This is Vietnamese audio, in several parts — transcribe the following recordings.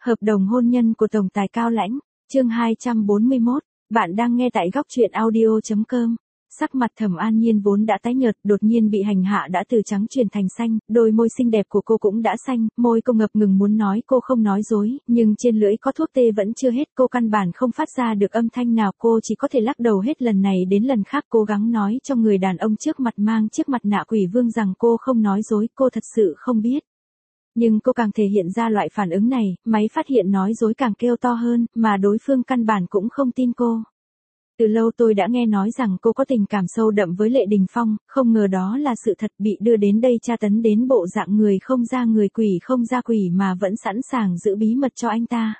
Hợp đồng hôn nhân của tổng tài Cao Lãnh, chương 241, bạn đang nghe tại góc truyện audio.com. Sắc mặt Thẩm An Nhiên vốn đã tái nhợt, đột nhiên bị hành hạ đã từ trắng chuyển thành xanh, đôi môi xinh đẹp của cô cũng đã xanh, môi cô ngập ngừng muốn nói cô không nói dối, nhưng trên lưỡi có thuốc tê vẫn chưa hết, cô căn bản không phát ra được âm thanh nào, cô chỉ có thể lắc đầu hết lần này đến lần khác cố gắng nói cho người đàn ông trước mặt mang chiếc mặt nạ quỷ vương rằng cô không nói dối, cô thật sự không biết. Nhưng cô càng thể hiện ra loại phản ứng này, máy phát hiện nói dối càng kêu to hơn, mà đối phương căn bản cũng không tin cô. Từ lâu tôi đã nghe nói rằng cô có tình cảm sâu đậm với Lệ Đình Phong, không ngờ đó là sự thật, bị đưa đến đây tra tấn đến bộ dạng người không ra người quỷ không ra quỷ mà vẫn sẵn sàng giữ bí mật cho anh ta.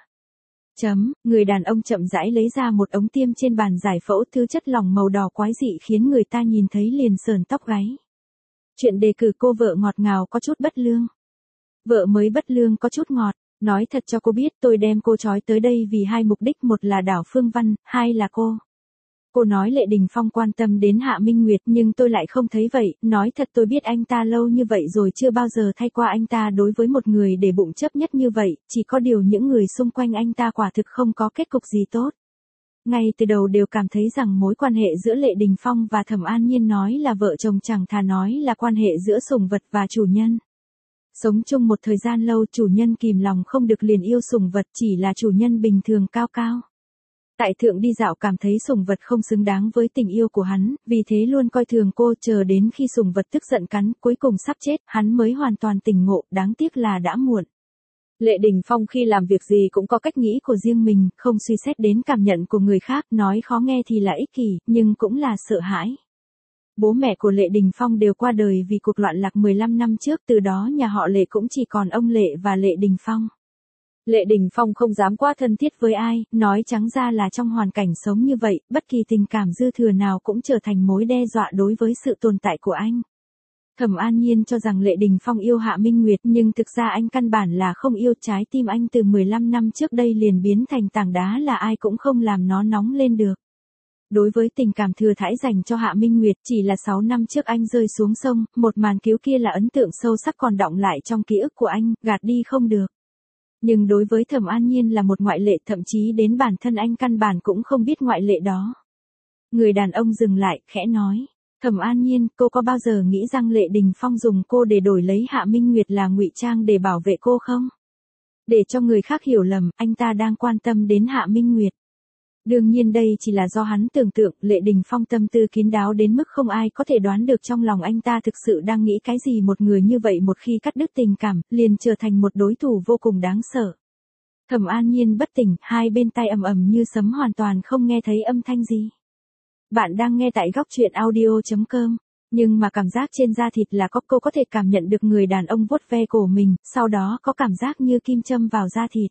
Người đàn ông chậm rãi lấy ra một ống tiêm trên bàn giải phẫu, thứ chất lỏng màu đỏ quái dị khiến người ta nhìn thấy liền sờn tóc gáy. Chuyện đề cử cô vợ ngọt ngào có chút bất lương. Vợ mới bất lương có chút ngọt, nói thật cho cô biết tôi đem cô trói tới đây vì hai mục đích, một là Đảo Phương Văn, hai là cô. Cô nói Lệ Đình Phong quan tâm đến Hạ Minh Nguyệt nhưng tôi lại không thấy vậy, nói thật tôi biết anh ta lâu như vậy rồi chưa bao giờ thay qua anh ta đối với một người để bụng chấp nhất như vậy, chỉ có điều những người xung quanh anh ta quả thực không có kết cục gì tốt. Ngay từ đầu đều cảm thấy rằng mối quan hệ giữa Lệ Đình Phong và Thẩm An Nhiên nói là vợ chồng chẳng thà nói là quan hệ giữa sủng vật và chủ nhân. Sống chung một thời gian lâu, chủ nhân kìm lòng không được liền yêu sủng vật, chỉ là chủ nhân bình thường cao cao. Tại thượng đi dạo cảm thấy sủng vật không xứng đáng với tình yêu của hắn, vì thế luôn coi thường cô, chờ đến khi sủng vật tức giận cắn, cuối cùng sắp chết, hắn mới hoàn toàn tỉnh ngộ, đáng tiếc là đã muộn. Lệ Đình Phong khi làm việc gì cũng có cách nghĩ của riêng mình, không suy xét đến cảm nhận của người khác, nói khó nghe thì là ích kỷ, nhưng cũng là sợ hãi. Bố mẹ của Lệ Đình Phong đều qua đời vì cuộc loạn lạc 15 năm trước, từ đó nhà họ Lệ cũng chỉ còn ông Lệ và Lệ Đình Phong. Lệ Đình Phong không dám quá thân thiết với ai, nói trắng ra là trong hoàn cảnh sống như vậy, bất kỳ tình cảm dư thừa nào cũng trở thành mối đe dọa đối với sự tồn tại của anh. Thẩm An Nhiên cho rằng Lệ Đình Phong yêu Hạ Minh Nguyệt nhưng thực ra anh căn bản là không yêu, trái tim anh từ 15 năm trước đây liền biến thành tảng đá là ai cũng không làm nó nóng lên được. Đối với tình cảm thừa thãi dành cho Hạ Minh Nguyệt, chỉ là 6 năm trước anh rơi xuống sông, một màn cứu kia là ấn tượng sâu sắc còn đọng lại trong ký ức của anh, gạt đi không được. Nhưng đối với Thẩm An Nhiên là một ngoại lệ, thậm chí đến bản thân anh căn bản cũng không biết ngoại lệ đó. Người đàn ông dừng lại, khẽ nói, Thẩm An Nhiên, cô có bao giờ nghĩ rằng Lệ Đình Phong dùng cô để đổi lấy Hạ Minh Nguyệt là ngụy trang để bảo vệ cô không? Để cho người khác hiểu lầm, anh ta đang quan tâm đến Hạ Minh Nguyệt. Đương nhiên đây chỉ là do hắn tưởng tượng, Lệ Đình Phong tâm tư kín đáo đến mức không ai có thể đoán được trong lòng anh ta thực sự đang nghĩ cái gì. Một người như vậy một khi cắt đứt tình cảm, liền trở thành một đối thủ vô cùng đáng sợ. Thẩm An Nhiên bất tỉnh, hai bên tai ầm ầm như sấm, hoàn toàn không nghe thấy âm thanh gì. Bạn đang nghe tại góc truyện audio.com, nhưng mà cảm giác trên da thịt là cô có thể cảm nhận được người đàn ông vuốt ve cổ mình, sau đó có cảm giác như kim châm vào da thịt.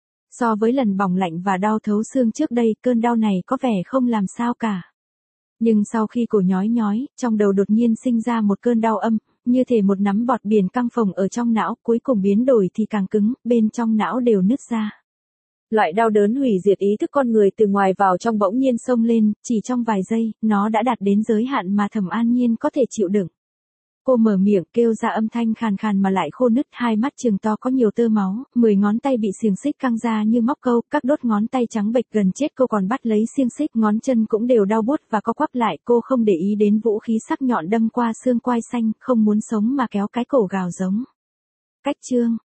So với lần bỏng lạnh và đau thấu xương trước đây, cơn đau này có vẻ không làm sao cả. Nhưng sau khi cổ nhói nhói, trong đầu đột nhiên sinh ra một cơn đau âm, như thể một nắm bọt biển căng phồng ở trong não, cuối cùng biến đổi thì càng cứng, bên trong não đều nứt ra. Loại đau đớn hủy diệt ý thức con người từ ngoài vào trong bỗng nhiên xông lên, chỉ trong vài giây, nó đã đạt đến giới hạn mà Thẩm An Nhiên có thể chịu đựng. Cô mở miệng kêu ra âm thanh khàn khàn mà lại khô nứt, hai mắt trừng to có nhiều tơ máu, 10 ngón tay bị xiềng xích căng ra như móc câu, các đốt ngón tay trắng bệch gần chết, cô còn bắt lấy xiềng xích, ngón chân cũng đều đau buốt và co quắp lại, cô không để ý đến vũ khí sắc nhọn đâm qua xương quai xanh, không muốn sống mà kéo cái cổ gào giống. Cách chương